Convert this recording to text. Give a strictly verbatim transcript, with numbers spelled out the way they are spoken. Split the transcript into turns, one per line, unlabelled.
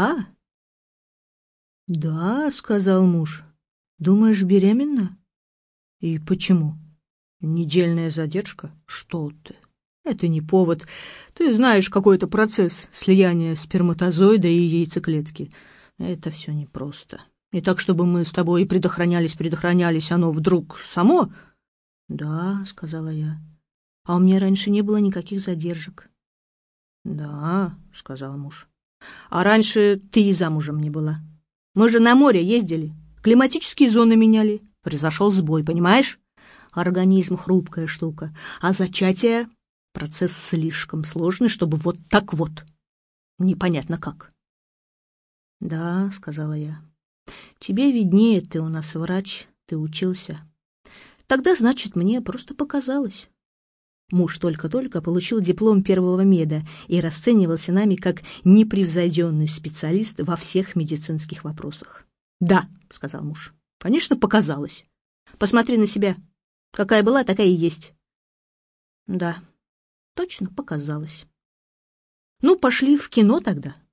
Да? Да, сказал муж. Думаешь, беременна? И почему? Недельная задержка? Что ты? Это не повод. Ты знаешь, какой это процесс слияния сперматозоида и яйцеклетки. Это все непросто. Не так, чтобы мы с тобой предохранялись, предохранялись, оно вдруг само? Да, сказала я. А у меня раньше не было никаких задержек. Да, сказал муж. А раньше ты и замужем не была. Мы же на море ездили, климатические зоны меняли. Произошел сбой, понимаешь? Организм — хрупкая штука, а зачатие — процесс слишком сложный, чтобы вот так вот. Непонятно как. Да, сказала я. Тебе виднее, ты у нас врач, ты учился. Тогда, значит, мне просто показалось. Муж только-только получил диплом первого меда и расценивался нами как непревзойденный специалист во всех медицинских вопросах. «Да», — сказал муж, — «конечно, показалось. Посмотри на себя. Какая была, такая и есть». «Да, точно показалось». «Ну, пошли в кино тогда».